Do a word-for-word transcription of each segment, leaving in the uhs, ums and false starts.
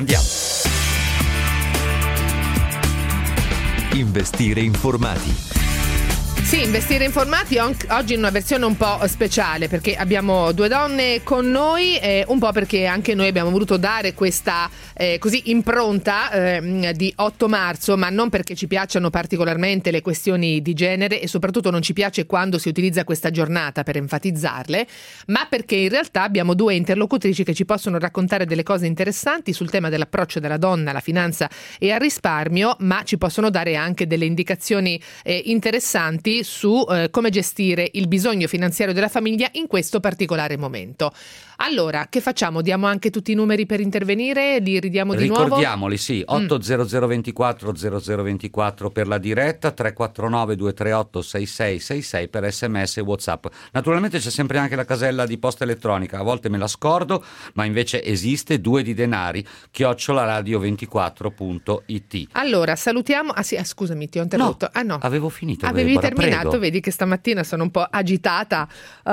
Andiamo. Investire informati. Sì, investire informati oggi in una versione un po' speciale, perché abbiamo due donne con noi, eh, un po' perché anche noi abbiamo voluto dare questa eh, così impronta eh, di otto marzo, ma non perché ci piacciono particolarmente le questioni di genere e soprattutto non ci piace quando si utilizza questa giornata per enfatizzarle, ma perché in realtà abbiamo due interlocutrici che ci possono raccontare delle cose interessanti sul tema dell'approccio della donna alla finanza e al risparmio, ma ci possono dare anche delle indicazioni eh, interessanti su eh, come gestire il bisogno finanziario della famiglia in questo particolare momento. Allora, che facciamo? Diamo anche tutti i numeri per intervenire? Li ridiamo di nuovo? Ricordiamoli, sì, otto zero zero ventiquattro zero zero ventiquattro per la diretta, tre quattro nove due tre otto sei sei sei sei per sms e WhatsApp. Naturalmente c'è sempre anche la casella di posta elettronica, a volte me la scordo, ma invece esiste, due di denari, chiocciola radio ventiquattro punto it. Allora, salutiamo... Ah sì, ah, scusami, ti ho interrotto. No, ah no, avevo finito. Avevi Debora, terminato, prego. Vedi che stamattina sono un po' agitata.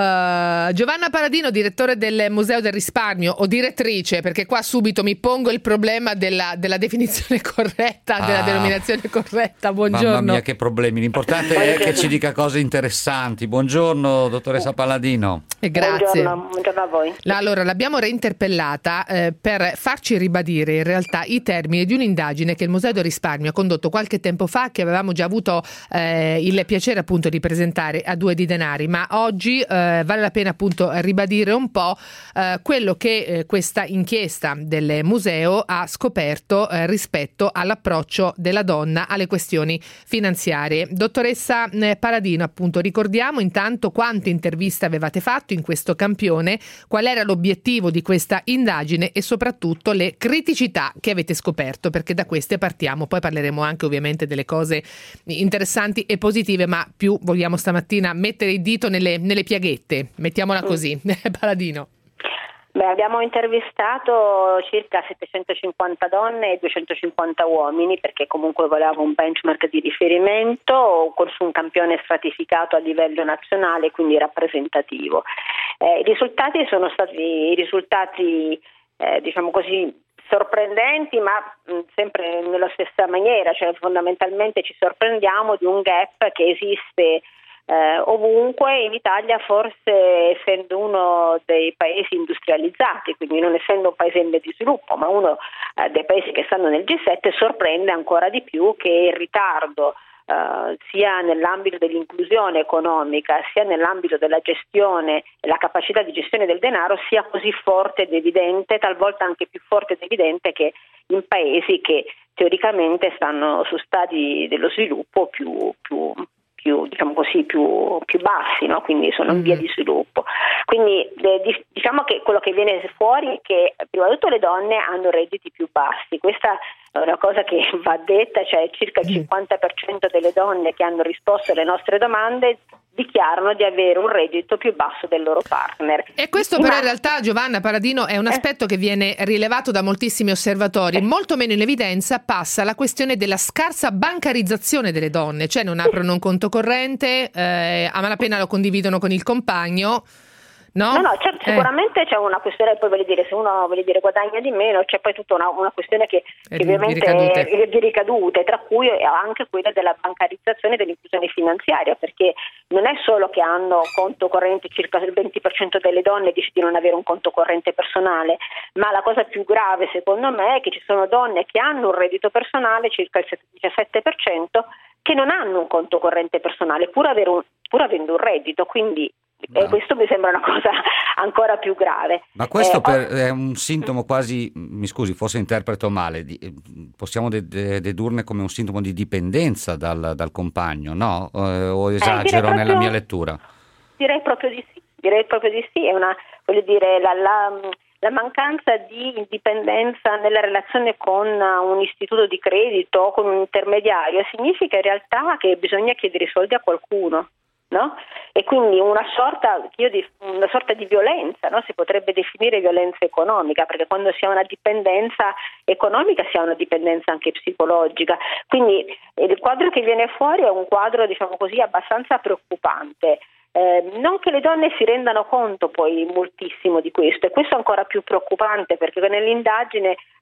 Uh, Giovanna Paradino, direttore del Museo del Risparmio, o direttrice, perché qua subito mi pongo il problema della, della definizione corretta, della Ah, denominazione corretta. Buongiorno. Mamma mia, che problemi. L'importante è che ci dica cose interessanti. Buongiorno, dottoressa Paladino. E grazie. Buongiorno, buongiorno a voi. Allora, l'abbiamo reinterpellata eh, per farci ribadire in realtà i termini di un'indagine che il Museo del Risparmio ha condotto qualche tempo fa, che avevamo già avuto eh, il piacere appunto di presentare a Due di Denari, ma oggi eh, vale la pena appunto ribadire un po' eh, quello che eh, questa inchiesta del museo ha scoperto eh, rispetto all'approccio della donna alle questioni finanziarie. Dottoressa eh, Paladino, appunto, ricordiamo intanto quante interviste avevate fatto in questo campione, qual era l'obiettivo di questa indagine e soprattutto le criticità che avete scoperto, perché da queste partiamo. Poi parleremo anche ovviamente delle cose interessanti e positive, ma più vogliamo stamattina mettere il dito nelle, nelle piaghette, mettiamola così. Paladino. Beh, abbiamo intervistato circa settecentocinquanta donne e duecentocinquanta uomini, perché comunque volevamo un benchmark di riferimento su un campione stratificato a livello nazionale, quindi rappresentativo. Eh, I risultati sono stati i risultati, eh, diciamo così, sorprendenti, ma mh, sempre nella stessa maniera, cioè fondamentalmente ci sorprendiamo di un gap che esiste Eh, ovunque, in Italia forse essendo uno dei paesi industrializzati, quindi non essendo un paese in via di sviluppo, ma uno eh, dei paesi che stanno nel G sette, sorprende ancora di più che il ritardo eh, sia nell'ambito dell'inclusione economica sia nell'ambito della gestione e la capacità di gestione del denaro sia così forte ed evidente, talvolta anche più forte ed evidente che in paesi che teoricamente stanno su stadi dello sviluppo più più più diciamo così più, più bassi, no? Quindi sono in via di sviluppo. Quindi eh, diciamo che quello che viene fuori è che prima di tutto le donne hanno redditi più bassi. Questa è una cosa che va detta, cioè circa il cinquanta per cento delle donne che hanno risposto alle nostre domande dichiarano di avere un reddito più basso del loro partner. E questo però in realtà, Giovanna Paladino, è un aspetto che viene rilevato da moltissimi osservatori. Molto meno in evidenza passa la questione della scarsa bancarizzazione delle donne, cioè non aprono un conto corrente, eh, a malapena lo condividono con il compagno. No, no, no certo, eh. sicuramente c'è una questione, poi voglio dire, se uno voglio dire, guadagna di meno, c'è poi tutta una, una questione che, che di, ovviamente di ricadute. è di ricadute, tra cui anche quella della bancarizzazione e dell'inclusione finanziaria, perché non è solo che hanno conto corrente, circa il venti per cento delle donne dice di non avere un conto corrente personale, ma la cosa più grave secondo me è che ci sono donne che hanno un reddito personale, circa il diciassette per cento, che non hanno un conto corrente personale pur, avere un, pur avendo un reddito, quindi No. E questo mi sembra una cosa ancora più grave. Ma questo eh, per, è un sintomo quasi, mi scusi, forse interpreto male, di, possiamo de, de, dedurne come un sintomo di dipendenza dal, dal compagno, no? Eh, o esagero eh, nella proprio, mia lettura? Direi proprio di sì, direi proprio di sì, è una, voglio dire, la, la, la mancanza di indipendenza nella relazione con un istituto di credito o con un intermediario significa in realtà che bisogna chiedere i soldi a qualcuno. No? E quindi una sorta, io di, una sorta di violenza, no? Si potrebbe definire violenza economica, perché quando si ha una dipendenza economica si ha una dipendenza anche psicologica. Quindi il quadro che viene fuori è un quadro, diciamo così, abbastanza preoccupante. Eh, non che le donne si rendano conto poi moltissimo di questo, e questo è ancora più preoccupante, perché nell'indagine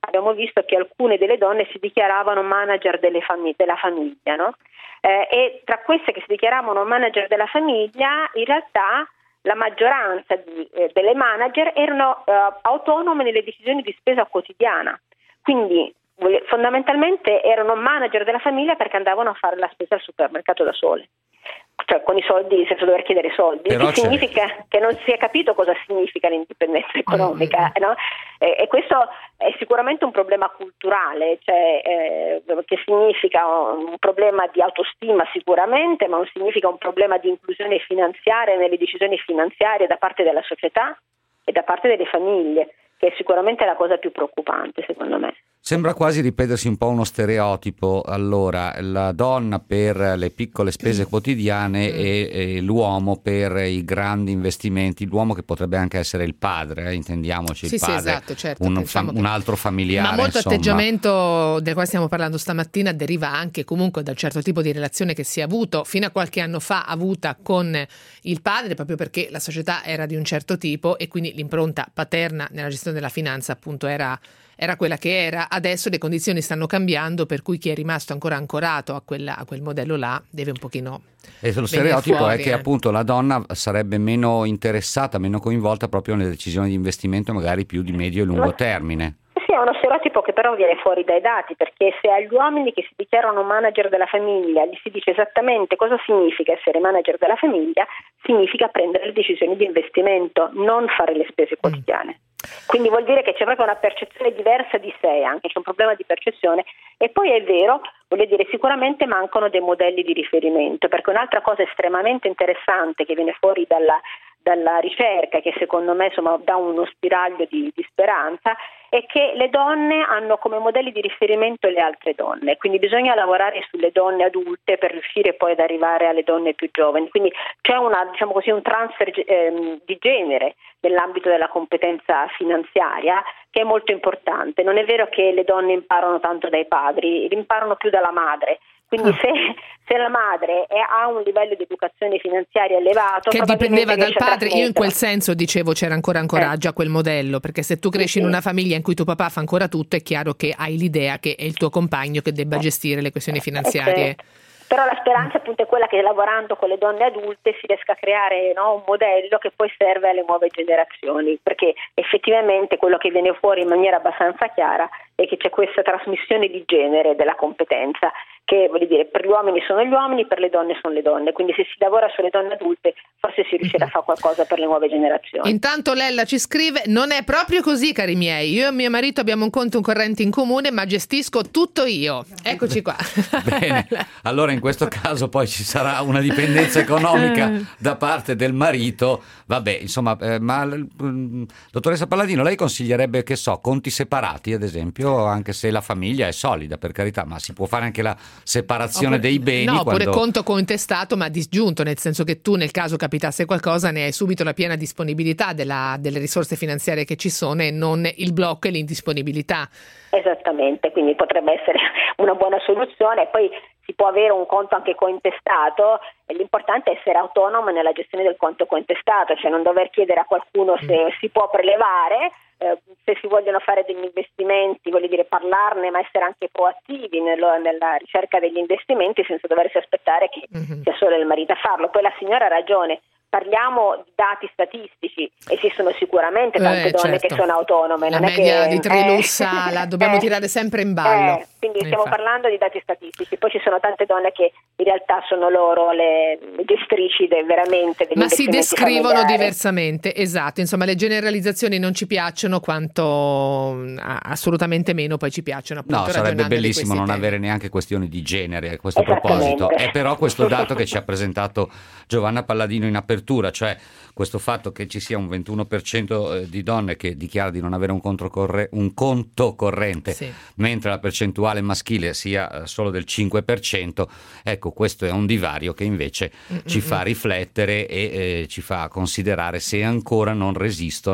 abbiamo visto che alcune delle donne si dichiaravano manager delle famig- della famiglia, no? Eh, e tra queste che si dichiaravano manager della famiglia, in realtà la maggioranza di, eh, delle manager erano eh, autonome nelle decisioni di spesa quotidiana, quindi fondamentalmente erano manager della famiglia perché andavano a fare la spesa al supermercato da sole, cioè con i soldi senza dover chiedere soldi. Però che significa che non si è capito cosa significa l'indipendenza economica, no? E, e questo è sicuramente un problema culturale, cioè eh, che significa un problema di autostima sicuramente, ma non significa un problema di inclusione finanziaria nelle decisioni finanziarie da parte della società e da parte delle famiglie, che è sicuramente la cosa più preoccupante secondo me. Sembra quasi ripetersi un po' uno stereotipo, allora la donna per le piccole spese quotidiane e, e l'uomo per i grandi investimenti, l'uomo che potrebbe anche essere il padre, eh, intendiamoci, sì, il padre, sì, esatto, certo, un, diciamo fam- un altro familiare. Ma molto insomma. atteggiamento del quale stiamo parlando stamattina deriva anche comunque dal certo tipo di relazione che si è avuto fino a qualche anno fa avuta con il padre, proprio perché la società era di un certo tipo e quindi l'impronta paterna nella gestione della finanza appunto era era quella che era. Adesso le condizioni stanno cambiando, per cui chi è rimasto ancora ancorato a, quella, a quel modello là deve un pochino e lo stereotipo fuori, è che eh. appunto la donna sarebbe meno interessata, meno coinvolta proprio nelle decisioni di investimento magari più di medio e lungo termine. Sì, è uno stereotipo che però viene fuori dai dati, perché se agli uomini che si dichiarano manager della famiglia gli si dice esattamente cosa significa essere manager della famiglia, significa prendere le decisioni di investimento, non fare le spese quotidiane. Quindi vuol dire che c'è proprio una percezione diversa di sé, anche c'è un problema di percezione. E poi è vero, voglio dire, sicuramente mancano dei modelli di riferimento, perché un'altra cosa estremamente interessante che viene fuori dalla, dalla ricerca, che secondo me insomma dà uno spiraglio di, di speranza, è che le donne hanno come modelli di riferimento le altre donne, quindi bisogna lavorare sulle donne adulte per riuscire poi ad arrivare alle donne più giovani, quindi c'è una, diciamo così, un transfer ehm, di genere nell'ambito della competenza finanziaria che è molto importante. Non è vero che le donne imparano tanto dai padri, imparano più dalla madre. Quindi se, se la madre è, ha un livello di educazione finanziaria elevato, che dipendeva dal padre, io in quel senso senso dicevo c'era ancora ancoraggio eh. a quel modello, perché se tu cresci sì, in una famiglia in cui tuo papà fa ancora tutto, è chiaro che hai l'idea che è il tuo compagno che debba gestire le questioni finanziarie. Eh, Però la speranza appunto è quella che lavorando con le donne adulte si riesca a creare, no, un modello che poi serve alle nuove generazioni, perché effettivamente quello che viene fuori in maniera abbastanza chiara è che c'è questa trasmissione di genere della competenza, che vuol dire per gli uomini sono gli uomini, per le donne sono le donne, quindi se si lavora sulle donne adulte forse si riuscirà a fare qualcosa per le nuove generazioni. Intanto Lella ci scrive: non è proprio così, cari miei, io e mio marito abbiamo un conto, un corrente in comune, ma gestisco tutto io. Eccoci qua. Bene, allora in questo caso poi ci sarà una dipendenza economica da parte del marito, vabbè, insomma, eh, ma dottoressa Palladino, lei consiglierebbe, che so, conti separati ad esempio, anche se la famiglia è solida, per carità, ma si può fare anche la separazione oppure, dei beni. No, quando... oppure conto cointestato ma disgiunto, nel senso che tu nel caso capitasse qualcosa ne hai subito la piena disponibilità della, delle risorse finanziarie che ci sono e non il blocco e l'indisponibilità. Esattamente, quindi potrebbe essere una buona soluzione. E poi si può avere un conto anche cointestato, e l'importante è essere autonomo nella gestione del conto cointestato, cioè non dover chiedere a qualcuno se mm. si può prelevare. Eh, se si vogliono fare degli investimenti, voglio dire parlarne, ma essere anche proattivi nello, nella ricerca degli investimenti senza doversi aspettare che mm-hmm. sia solo il marito a farlo. Poi la signora ha ragione, parliamo di dati statistici, esistono sicuramente tante eh, donne certo. che sono autonome. La non media è che, di eh, Trilussa la dobbiamo eh, tirare sempre in ballo. Eh, quindi stiamo Infatti. parlando di dati statistici, poi ci sono tante donne che in realtà sono loro le gestrici de, veramente degli ma si investimenti descrivono familiari. Diversamente, esatto, insomma le generalizzazioni non ci piacciono quanto assolutamente meno poi ci piacciono, appunto, no, sarebbe bellissimo non temi. avere neanche questioni di genere a questo proposito. È però questo dato che ci ha presentato Giovanna Palladino in apertura, cioè questo fatto che ci sia un ventuno per cento di donne che dichiara di non avere un conto, corre- un conto corrente, sì. mentre la percentuale maschile sia solo del cinque per cento, ecco, questo è un divario che invece Mm-mm. ci fa riflettere e eh, ci fa considerare se ancora non resistono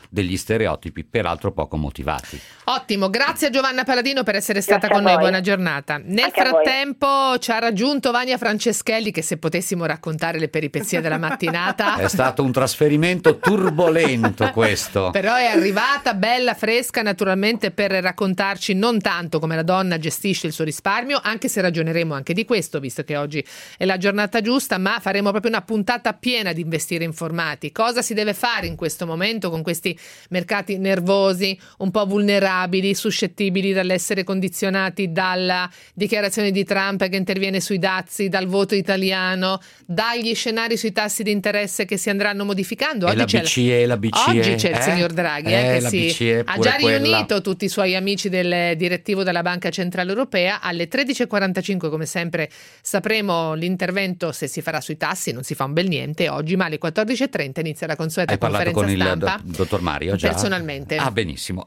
degli stereotipi, peraltro poco motivati. Ottimo, grazie a Giovanna Paladino per essere stata Grazie con a noi, voi. buona giornata. Nel Anche a frattempo ci ha raggiunto Vania Franceschelli, che se potessimo raccontare le peripezie della mattinata. È stato un trasferimento turbolento questo. Però è arrivata bella, fresca, naturalmente, per raccontarci non tanto come la donna gestisce il suo risparmio, anche se ragioneremo anche di questo, visto che oggi è la giornata giusta, ma faremo proprio una puntata piena di investire informati. Cosa si deve fare in questo momento con questi mercati nervosi, un po' vulnerabili, suscettibili dall'essere condizionati dalla dichiarazione di Trump che interviene sui dazi, dal voto italiano, dagli scenari sui tassi di interesse che si andranno modificando. E Oggi la c'è B C E, la B C E, Oggi c'è il eh? signor Draghi, Eh, eh, che la si B C E ha pure già quella. riunito tutti i suoi amici del direttivo della Banca Centrale Europea. Alle tredici e quarantacinque, come sempre, sapremo l'intervento, se si farà sui tassi. Non si fa un bel niente oggi, ma alle quattordici e trenta inizia la consueta Hai parlato conferenza con il stampa. do- dottor Mario già? Personalmente. Ah, benissimo.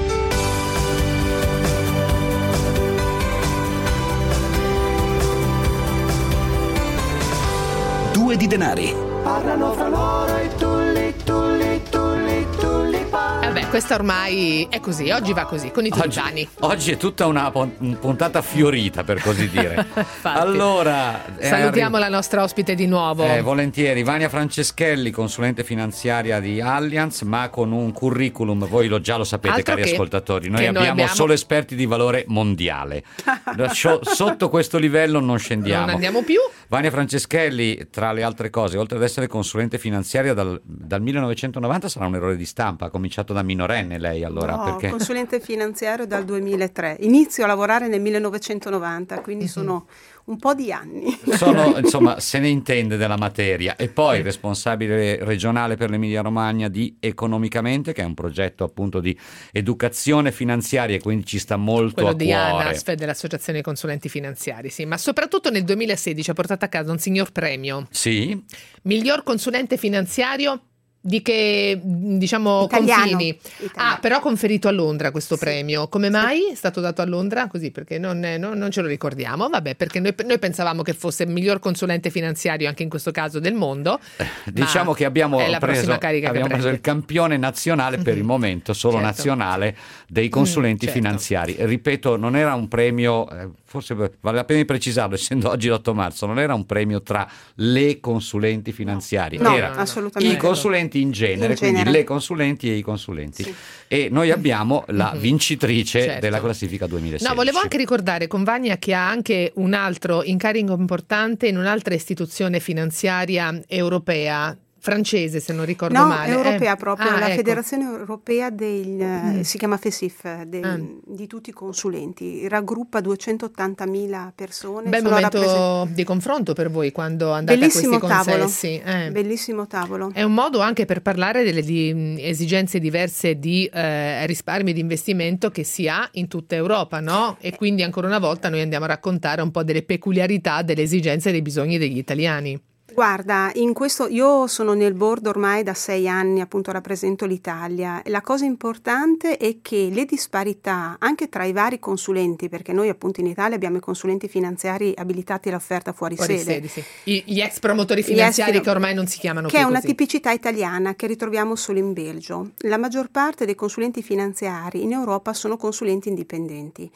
Due di denari. Parlano fra loro i tulli, tulli, tulli, tulipani. Vabbè, questa ormai è così, oggi va così, con i tulipani. Oggi, oggi è tutta una pon- puntata fiorita, per così dire. Infatti. Allora, è Salutiamo arri- la nostra ospite di nuovo. Eh, volentieri, Vania Franceschelli, consulente finanziaria di Allianz, ma con un curriculum, voi lo già lo sapete, Altro cari che- ascoltatori, noi che abbiamo, noi abbiamo- solo esperti di valore mondiale. Scio- Sotto questo livello non scendiamo. Non andiamo più. Vania Franceschelli, tra le altre cose, oltre ad essere consulente finanziaria dal, dal millenovecentonovanta, sarà un errore di stampa, ha cominciato da minorenne lei allora, No, perché... consulente finanziario dal duemilatré. Inizio a lavorare nel millenovecentonovanta, quindi Mhm. sono un po' di anni. Sono, insomma, se ne intende della materia. E poi responsabile regionale per l'Emilia Romagna di Economicamente, che è un progetto appunto di educazione finanziaria e quindi ci sta molto Quello a di cuore. ANASF, dell'Associazione dei Consulenti Finanziari, sì, ma soprattutto nel duemilasedici ha portato a casa un signor premio, Sì, miglior consulente finanziario di che, diciamo, Italiano. confini. Italiano. Ah, però conferito a Londra questo Sì. premio. Come mai è stato dato a Londra? Così, perché non, eh, non- non ce lo ricordiamo. Vabbè, perché noi, noi pensavamo che fosse il miglior consulente finanziario, anche in questo caso, del mondo. diciamo ma che abbiamo è la preso, prossima carica abbiamo che preso il prende. campione nazionale per Mhm. il momento, solo Certo. nazionale, dei consulenti Mm, certo. finanziari. Ripeto, non era un premio, eh, forse vale la pena di precisarlo, essendo oggi l'otto marzo, non era un premio tra le consulenti finanziari, No, era assolutamente. i consulenti in genere, In quindi genere. le consulenti e i consulenti. Sì. E noi abbiamo la Mhm. vincitrice Certo. della classifica duemilasedici. No, volevo anche ricordare con Vania che ha anche un altro incarico importante in un'altra istituzione finanziaria europea, francese se non ricordo No, male. europea Eh. proprio, Ah, la ecco. Federazione Europea del, eh, Mm. si chiama FESIF, del- Ah. di tutti i consulenti, raggruppa duecentottantamila persone. Bel sono momento rappresent- di confronto per voi quando andate Bellissimo a questi tavolo, consessi. eh. bellissimo tavolo. È un modo anche per parlare delle di, mh, esigenze diverse di eh, risparmio e di investimento che si ha in tutta Europa, no? E quindi ancora una volta noi andiamo a raccontare un po' delle peculiarità, delle esigenze e dei bisogni degli italiani. Guarda, in questo io sono nel board ormai da sei anni, appunto rappresento l'Italia. La cosa importante è che le disparità anche tra i vari consulenti, perché noi appunto in Italia abbiamo i consulenti finanziari abilitati all'offerta fuori, Fuori sede, sede, sì. I- gli ex promotori Gli finanziari ex- che ormai non si chiamano che più è una così. tipicità italiana che ritroviamo solo in Belgio. La maggior parte dei consulenti finanziari in Europa sono consulenti indipendenti.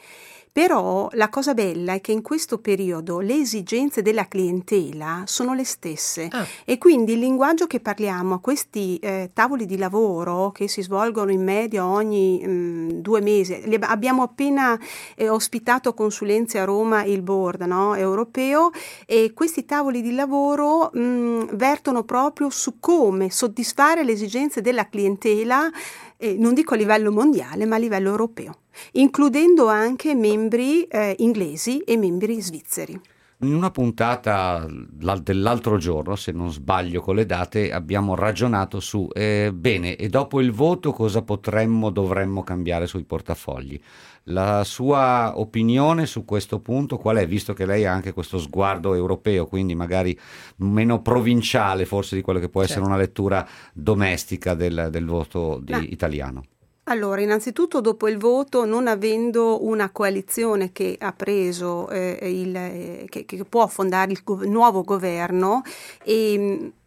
Però la cosa bella è che in questo periodo le esigenze della clientela sono le stesse Ah. e quindi il linguaggio che parliamo a questi eh, tavoli di lavoro che si svolgono in media ogni mh, due mesi, li ab- abbiamo appena eh, ospitato Consulenze a Roma il board, no, europeo, e questi tavoli di lavoro mh, vertono proprio su come soddisfare le esigenze della clientela, eh, non dico a livello mondiale ma a livello europeo, includendo anche membri eh, inglesi e membri svizzeri. In una puntata l'al- dell'altro giorno, se non sbaglio con le date, abbiamo ragionato su eh, bene, e dopo il voto cosa potremmo, dovremmo cambiare sui portafogli. La sua opinione su questo punto qual è, visto che lei ha anche questo sguardo europeo, quindi magari meno provinciale forse di quello che può essere Certo. una lettura domestica del, del voto di- No. italiano? Allora, innanzitutto dopo il voto, non avendo una coalizione che ha preso, eh, il, eh, che, che può fondare il gov- nuovo governo, e,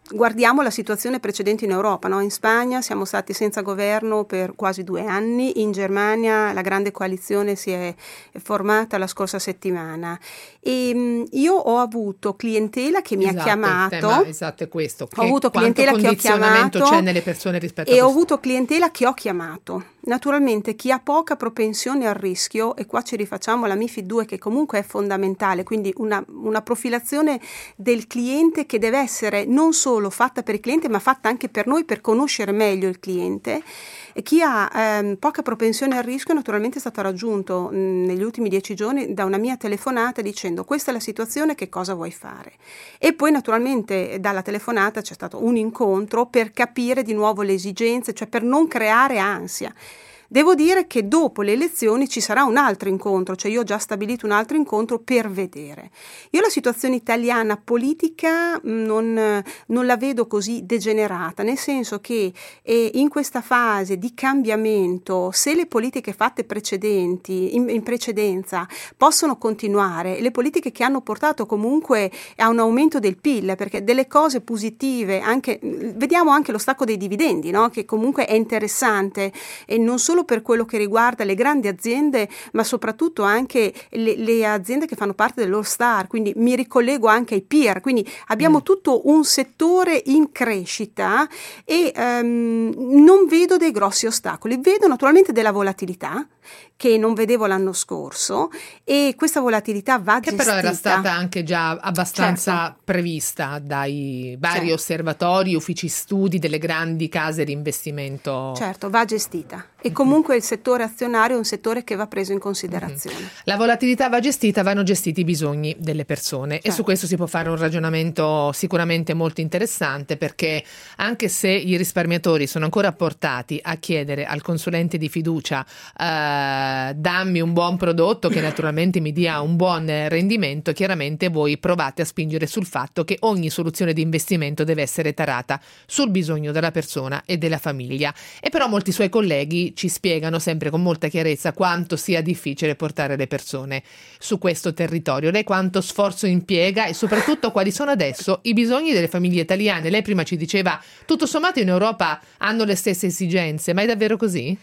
Guardiamo la situazione precedente in Europa, no? In Spagna siamo stati senza governo per quasi due anni, in Germania la grande coalizione si è formata la scorsa settimana e mh, io ho avuto clientela che mi esatto, ha chiamato, il tema, esatto, è questo, ho avuto clientela che ho chiamato c'è nelle persone rispetto e a ho questo. avuto clientela che ho chiamato. Naturalmente chi ha poca propensione al rischio, e qua ci rifacciamo alla MiFID due che comunque è fondamentale, quindi una, una profilazione del cliente che deve essere non solo fatta per il cliente ma fatta anche per noi per conoscere meglio il cliente. E chi ha ehm, poca propensione al rischio naturalmente è stato raggiunto mh, negli ultimi dieci giorni da una mia telefonata dicendo questa è la situazione, che cosa vuoi fare? E poi naturalmente dalla telefonata c'è stato un incontro per capire di nuovo le esigenze, cioè per non creare ansia. Devo dire che dopo le elezioni ci sarà un altro incontro, cioè io ho già stabilito un altro incontro per vedere. Io la situazione italiana politica non, non la vedo così degenerata, nel senso che eh, in questa fase di cambiamento, se le politiche fatte precedenti, in, in precedenza possono continuare, le politiche che hanno portato comunque a un aumento del P I L, perché delle cose positive, anche, vediamo anche lo stacco dei dividendi, no? Che comunque è interessante e non solo per quello che riguarda le grandi aziende, ma soprattutto anche le, le aziende che fanno parte dell'All Star, quindi mi ricollego anche ai peer, quindi abbiamo mm. tutto un settore in crescita e um, non vedo dei grossi ostacoli, vedo naturalmente della volatilità che non vedevo l'anno scorso e questa volatilità va che gestita. Però era stata anche già abbastanza certo. prevista dai vari certo. osservatori, uffici studi delle grandi case di investimento. Certo, va gestita e comunque il settore azionario è un settore che va preso in considerazione. Mm-hmm. La volatilità va gestita, vanno gestiti i bisogni delle persone certo. e su questo si può fare un ragionamento sicuramente molto interessante, perché anche se i risparmiatori sono ancora portati a chiedere al consulente di fiducia eh, dammi un buon prodotto che naturalmente mi dia un buon rendimento, chiaramente voi provate a spingere sul fatto che ogni soluzione di investimento deve essere tarata sul bisogno della persona e della famiglia. E però molti suoi colleghi ci spiegano sempre con molta chiarezza quanto sia difficile portare le persone su questo territorio. Lei quanto sforzo impiega e soprattutto quali sono adesso i bisogni delle famiglie italiane? Lei prima ci diceva tutto sommato in Europa hanno le stesse esigenze, ma è davvero così?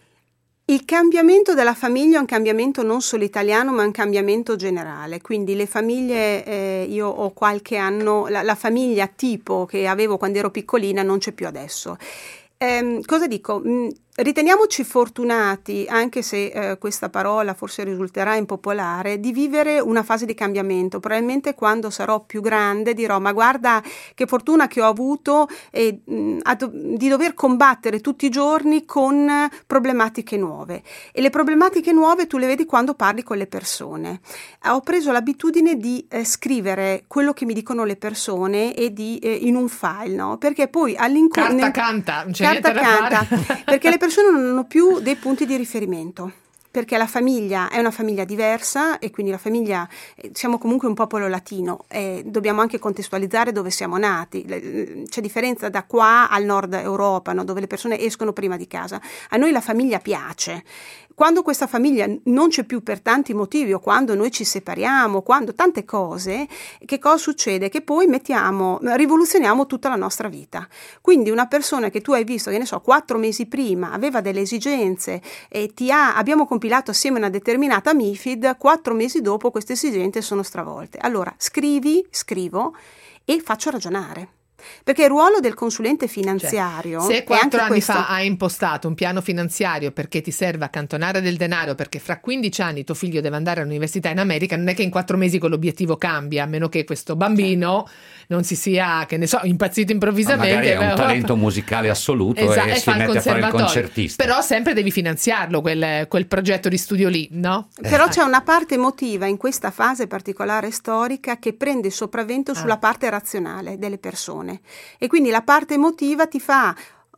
Il cambiamento della famiglia è un cambiamento non solo italiano ma un cambiamento generale, quindi le famiglie, eh, io ho qualche anno, la, la famiglia tipo che avevo quando ero piccolina non c'è più adesso. Eh, cosa dico? Mm, riteniamoci fortunati, anche se eh, questa parola forse risulterà impopolare, di vivere una fase di cambiamento. Probabilmente quando sarò più grande dirò ma guarda che fortuna che ho avuto eh, do- di dover combattere tutti i giorni con problematiche nuove. E le problematiche nuove tu le vedi quando parli con le persone. Ho preso l'abitudine di eh, scrivere quello che mi dicono le persone e di, eh, in un file, no? Perché poi all'incontro... Carta canta, non c'è carta niente da canta, fare. Perché le persone non hanno più dei punti di riferimento, perché la famiglia è una famiglia diversa e quindi la famiglia, siamo comunque un popolo latino e dobbiamo anche contestualizzare dove siamo nati. C'è differenza da qua al nord Europa, no? Dove le persone escono prima di casa. A noi la famiglia piace. Quando questa famiglia non c'è più per tanti motivi o quando noi ci separiamo, quando tante cose, che cosa succede? Che poi mettiamo, rivoluzioniamo tutta la nostra vita. Quindi una persona che tu hai visto, che ne so, quattro mesi prima aveva delle esigenze e ti ha, abbiamo compilato assieme una determinata MiFID, quattro mesi dopo queste esigenze sono stravolte. Allora scrivi, scrivo e faccio ragionare. Perché il ruolo del consulente finanziario cioè, se quattro anni questo. fa hai impostato un piano finanziario perché ti serve accantonare del denaro, perché fra quindici anni tuo figlio deve andare all'università in America, non è che in quattro mesi quell'obiettivo cambia, a meno che questo bambino certo. non si sia, che ne so, impazzito improvvisamente. Ma magari è un talento musicale assoluto esatto, e, e si mette a fare il concertista. Però sempre devi finanziarlo quel, quel progetto di studio lì, no? Però eh. c'è una parte emotiva in questa fase particolare storica che prende il sopravvento sulla ah. parte razionale delle persone. E quindi la parte emotiva ti fa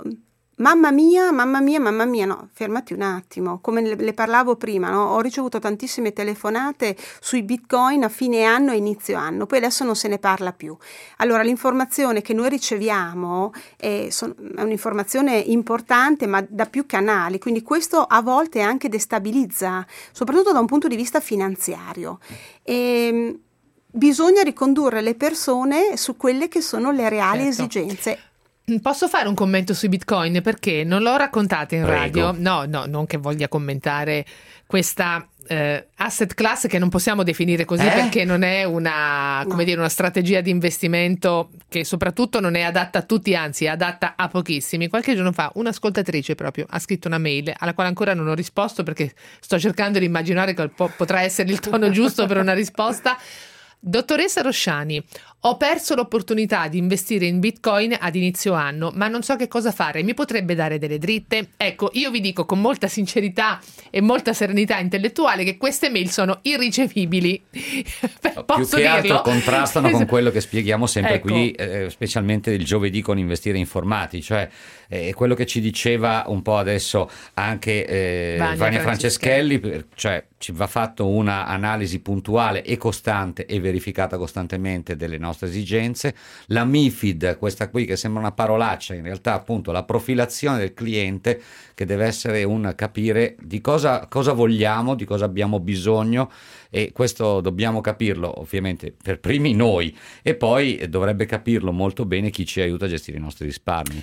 mamma mia, mamma mia, mamma mia, no, fermati un attimo, come le, le parlavo prima, no? Ho ricevuto tantissime telefonate sui bitcoin a fine anno e inizio anno, poi adesso non se ne parla più. Allora l'informazione che noi riceviamo è, son, è un'informazione importante ma da più canali, quindi questo a volte anche destabilizza, soprattutto da un punto di vista finanziario. E, bisogna ricondurre le persone su quelle che sono le reali Certo. esigenze. Posso fare un commento sui Bitcoin? Perché non l'ho raccontata in Prego. radio. No, no, non che voglia commentare questa eh, asset class che non possiamo definire così Eh? perché non è una, come No. dire, una strategia di investimento che soprattutto non è adatta a tutti, anzi è adatta a pochissimi. Qualche giorno fa un'ascoltatrice proprio ha scritto una mail alla quale ancora non ho risposto perché sto cercando di immaginare qual po- potrà essere il tono giusto per una risposta. Dottoressa Rosciani, ho perso l'opportunità di investire in Bitcoin ad inizio anno, ma non so che cosa fare. Mi potrebbe dare delle dritte? Ecco, io vi dico con molta sincerità e molta serenità intellettuale che queste mail sono irricevibili. Posso Più che dirlo? altro contrastano con Esatto. quello che spieghiamo sempre Ecco. qui, eh, specialmente il giovedì con Investire Informati, cioè eh, quello che ci diceva un po' adesso anche eh, Vania Vania Franceschelli. Franceschelli, per- cioè ci va fatto una analisi puntuale e costante e verificata costantemente delle nostre esigenze. La MiFID, questa qui che sembra una parolaccia, in realtà appunto la profilazione del cliente, che deve essere un capire di cosa, cosa vogliamo, di cosa abbiamo bisogno, e questo dobbiamo capirlo ovviamente per primi noi, e poi dovrebbe capirlo molto bene chi ci aiuta a gestire i nostri risparmi.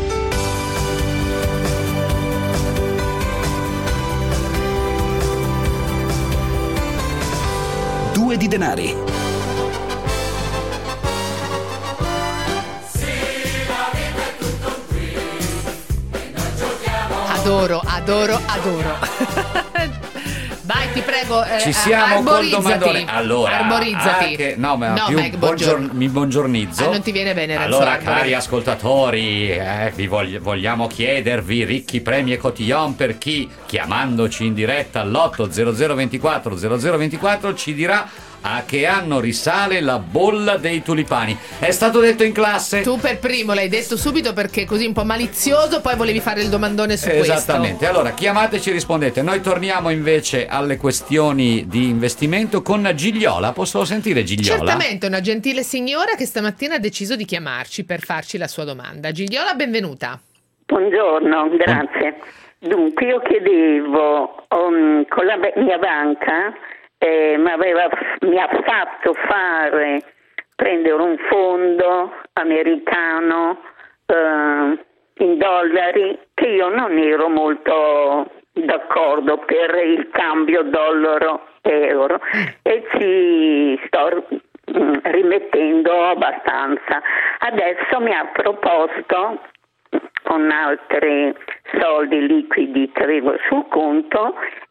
Due di denari. Adoro, adoro, adoro. Vai, ti prego, eh, Ci siamo col arborizzati. domandone. Allora, arborizzati. anche- no, ma No, più Meg, buongiorn- mi buongiornizzo. Ah, non ti viene bene, Renzo Allora, Arbori. cari ascoltatori, eh, vi vogli- vogliamo chiedervi ricchi premi e cotillon per chi, chiamandoci in diretta all'otto zero zero ventiquattro zero zero ventiquattro, ci dirà a che anno risale la bolla dei tulipani. È stato detto in classe? Tu per primo l'hai detto subito perché così un po' malizioso, poi volevi fare il domandone su questo. Esattamente, allora chiamateci, rispondete. Noi torniamo invece alle questioni di investimento con Gigliola. Posso sentire Gigliola? Certamente, una gentile signora che stamattina ha deciso di chiamarci per farci la sua domanda. Gigliola, benvenuta. Buongiorno, grazie. Dunque, io chiedevo um, con la be- mia banca eh, m'aveva- mi ha fatto fare prendere un fondo americano eh, in dollari, che io non ero molto d'accordo per il cambio dollaro-euro e ci sto mm, rimettendo abbastanza. Adesso mi ha proposto, con altri soldi liquidi che avevo sul conto,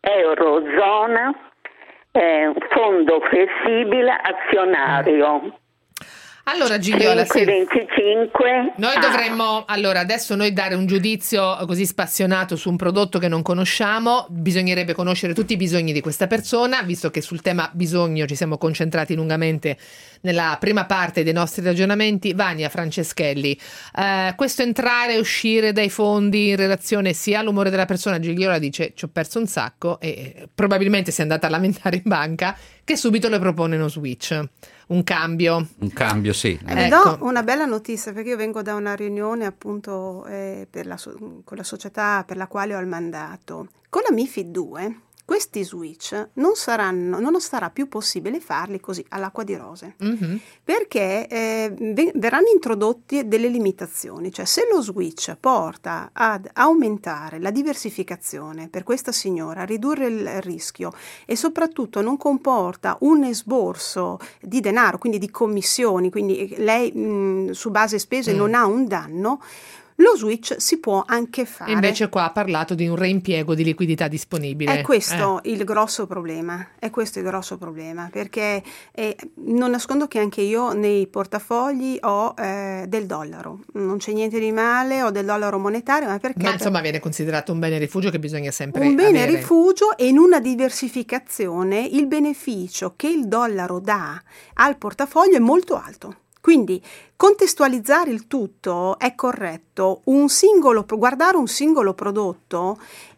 Eurozona, eh, un fondo flessibile azionario. Allora Gigliola, sì. venticinque. Noi ah, dovremmo, allora adesso noi dare un giudizio così spassionato su un prodotto che non conosciamo, bisognerebbe conoscere tutti i bisogni di questa persona, visto che sul tema bisogno ci siamo concentrati lungamente nella prima parte dei nostri ragionamenti. Vania Franceschelli, eh, questo entrare e uscire dai fondi in relazione sia all'umore della persona, Gigliola dice ci ho perso un sacco e probabilmente si è andata a lamentare in banca, che subito le propone uno switch, un cambio. Un cambio, sì. Eh, vi Ecco. do una bella notizia perché io vengo da una riunione appunto eh, per la so- con la società per la quale ho il mandato. Con la MiFID due questi switch non saranno, non sarà più possibile farli così all'acqua di rose, Mhm. perché eh, ve- verranno introdotte delle limitazioni, cioè se lo switch porta ad aumentare la diversificazione per questa signora, a ridurre il rischio e soprattutto non comporta un esborso di denaro, quindi di commissioni, quindi lei mh, su base spese Mm. non ha un danno, lo switch si può anche fare. Invece qua ha parlato di un reimpiego di liquidità disponibile. È questo il grosso problema, è questo il grosso problema, perché eh, non nascondo che anche io nei portafogli ho eh, del dollaro, non c'è niente di male, ho del dollaro monetario, ma perché? Ma insomma viene considerato un bene rifugio che bisogna sempre Un bene avere. rifugio, e in una diversificazione il beneficio che il dollaro dà al portafoglio è molto alto. Quindi contestualizzare il tutto è corretto, un singolo, guardare un singolo prodotto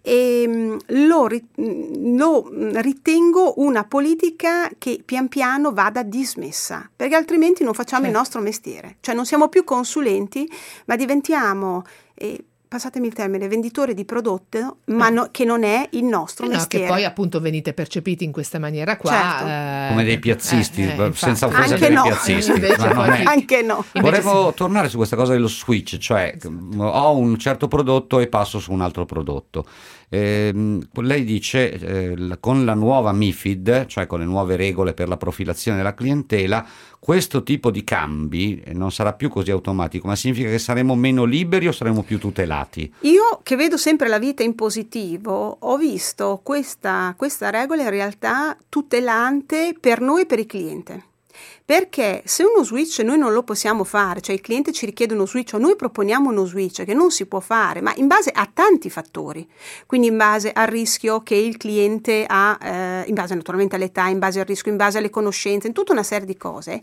e lo, lo ritengo una politica che pian piano vada dismessa, perché altrimenti non facciamo Certo. il nostro mestiere, cioè non siamo più consulenti ma diventiamo eh, passatemi il termine, venditore di prodotto, ma no, che non è il nostro eh mestiere. No, che poi appunto venite percepiti in questa maniera qua. Certo. Eh, come dei piazzisti, eh, eh, senza infatti. offesa Anche dei no. piazzisti. Invece ma non poi- è- Anche no. Invece Volevo tornare su questa cosa dello switch, cioè ho un certo prodotto e passo su un altro prodotto. Ehm, lei dice eh, l- con la nuova MiFID, cioè con le nuove regole per la profilazione della clientela, questo tipo di cambi non sarà più così automatico, ma significa che saremo meno liberi o saremo più tutelati? Io che vedo sempre la vita in positivo, ho visto questa, questa regola in realtà tutelante per noi e per il cliente. Perché se uno switch noi non lo possiamo fare, cioè il cliente ci richiede uno switch o noi proponiamo uno switch che non si può fare, ma in base a tanti fattori, quindi in base al rischio che il cliente ha, eh, in base naturalmente all'età, in base al rischio, in base alle conoscenze, in tutta una serie di cose,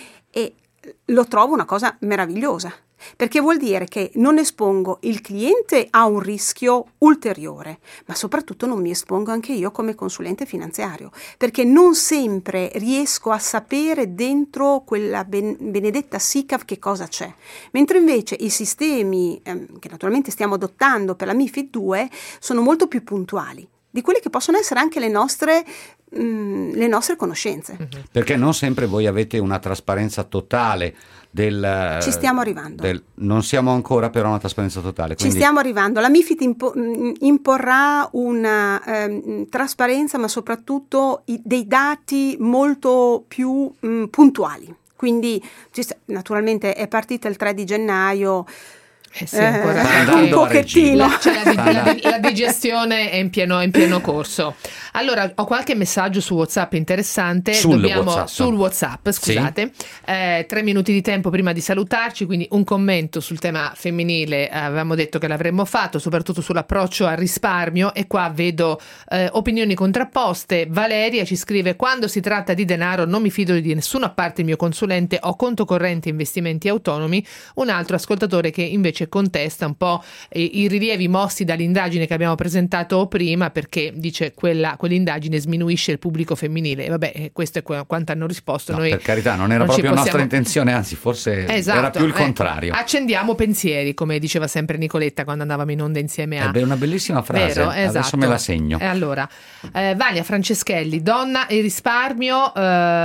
e lo trovo una cosa meravigliosa. Perché vuol dire che non espongo il cliente a un rischio ulteriore, ma soprattutto non mi espongo anche io come consulente finanziario, perché non sempre riesco a sapere dentro quella ben, benedetta SICAV che cosa c'è, mentre invece i sistemi ehm, che naturalmente stiamo adottando per la MiFID due sono molto più puntuali di quelle che possono essere anche le nostre mh, le nostre conoscenze. Perché non sempre voi avete una trasparenza totale del... Ci stiamo arrivando. del- non siamo ancora però a una trasparenza totale. Ci Quindi, stiamo arrivando. La MiFID impo- mh, imporrà una ehm, trasparenza, ma soprattutto i- dei dati molto più mh, puntuali. Quindi ci sta- naturalmente è partita il tre di gennaio. Eh sì, ancora Eh, Sta perché- andando un a regime. pochettino. La, cioè, la, di- la di- la digestione è in pieno, è in pieno corso. Allora, ho qualche messaggio su WhatsApp interessante. Sul Dobbiamo, WhatsApp. sul WhatsApp, scusate. Eh, tre minuti di tempo prima di salutarci, quindi un commento sul tema femminile. Eh, avevamo detto che l'avremmo fatto, soprattutto sull'approccio al risparmio, e qua vedo eh, opinioni contrapposte. Valeria ci scrive: quando si tratta di denaro non mi fido di nessuno a parte il mio consulente, ho conto corrente e investimenti autonomi. Un altro ascoltatore che invece contesta un po' eh, i rilievi mossi dall'indagine che abbiamo presentato prima, perché dice quella quell'indagine sminuisce il pubblico femminile. E vabbè, eh, questo è que- quanto hanno risposto. no, Noi per carità, non era non ci proprio nostra possiamo- intenzione, anzi forse Esatto, era più il eh, contrario. accendiamo pensieri, come diceva sempre Nicoletta quando andavamo in onda insieme a... Eh beh, una bellissima frase, Vero, adesso esatto. me la segno. E allora, eh, Valia Franceschelli, donna e risparmio,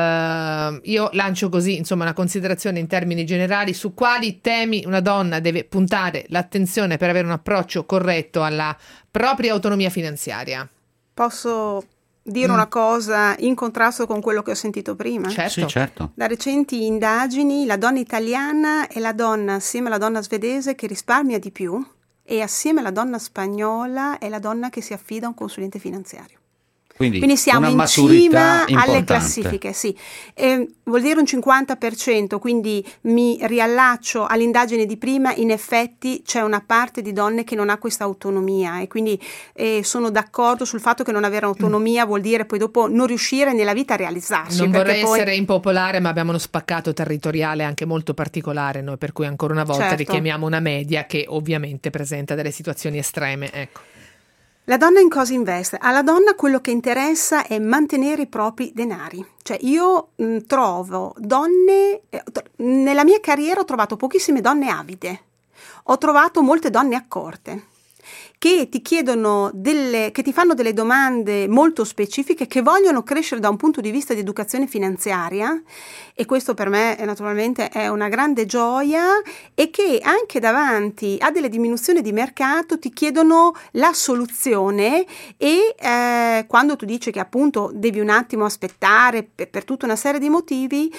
eh, io lancio così, insomma, una considerazione in termini generali su quali temi una donna deve puntare l'attenzione per avere un approccio corretto alla propria autonomia finanziaria. Posso dire Mm. una cosa in contrasto con quello che ho sentito prima? Certo. Sì, certo. Da recenti indagini, la donna italiana è la donna assieme alla donna svedese che risparmia di più, e assieme alla donna spagnola è la donna che si affida a un consulente finanziario. Quindi, Quindi siamo una in maturità cima alle importante. classifiche, sì. Eh, vuol dire un cinquanta per cento, quindi mi riallaccio all'indagine di prima, in effetti c'è una parte di donne che non ha questa autonomia, e quindi eh, sono d'accordo sul fatto che non avere autonomia vuol dire poi dopo non riuscire nella vita a realizzarsi. Non perché vorrei poi... essere impopolare, ma abbiamo uno spaccato territoriale anche molto particolare noi, per cui ancora una volta Certo. richiamiamo una media che ovviamente presenta delle situazioni estreme, ecco. La donna in cosa investe? Alla donna quello che interessa è mantenere i propri denari. Cioè io mh, trovo donne, eh, tr- nella mia carriera ho trovato pochissime donne avide, ho trovato molte donne accorte, che ti chiedono delle, che ti fanno delle domande molto specifiche, che vogliono crescere da un punto di vista di educazione finanziaria, e questo per me è, naturalmente è una grande gioia, e che anche davanti a delle diminuzioni di mercato ti chiedono la soluzione, e eh, quando tu dici che appunto devi un attimo aspettare per, per tutta una serie di motivi,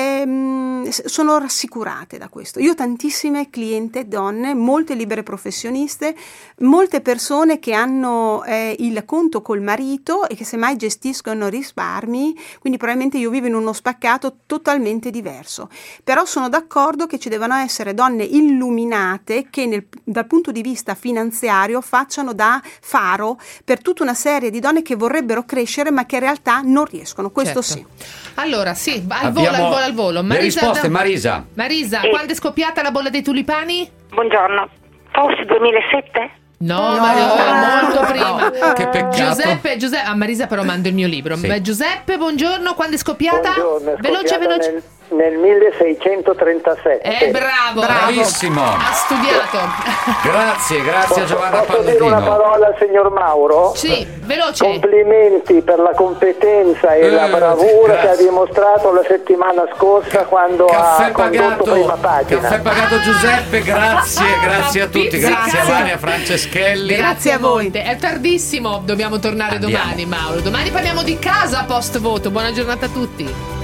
ehm, sono rassicurate da questo. Io ho tantissime cliente donne, molte libere professioniste, molte persone che hanno eh, il conto col marito e che semmai gestiscono risparmi, quindi probabilmente io vivo in uno spaccato totalmente diverso. Però sono d'accordo che ci devono essere donne illuminate che nel, dal punto di vista finanziario facciano da faro per tutta una serie di donne che vorrebbero crescere ma che in realtà non riescono. Questo Certo. sì. Allora, sì, al Abbiamo volo, al volo, al volo. le risposte, da- Marisa. Marisa, Eh. quando è scoppiata la bolla dei tulipani? Buongiorno. Forse duemilasette? No, No. Mario, molto prima. Che peccato. Giuseppe, Giuseppe, a Marisa però mando il mio libro. Sì. Beh, Giuseppe, buongiorno, quando è scoppiata? Buongiorno, è veloce, scoppiata veloce. nel, nel milleseicentotrentasette. Eh, bravo, bravissimo. Ha studiato. Grazie, grazie a Giovanna Posso dire una Palladino. parola al signor Mauro? Sì, veloce. Complimenti per la competenza e Eh, la bravura grazie. che ha dimostrato la settimana scorsa quando Caffè ha condotto pagato, prima pagina. caffè pagato Giuseppe, grazie, grazie a tutti, Pizzica. grazie a Vania Franceschelli. Grazie a voi. È tardissimo, dobbiamo tornare Andiamo. domani, Mauro. Domani parliamo di casa post voto. Buona giornata a tutti.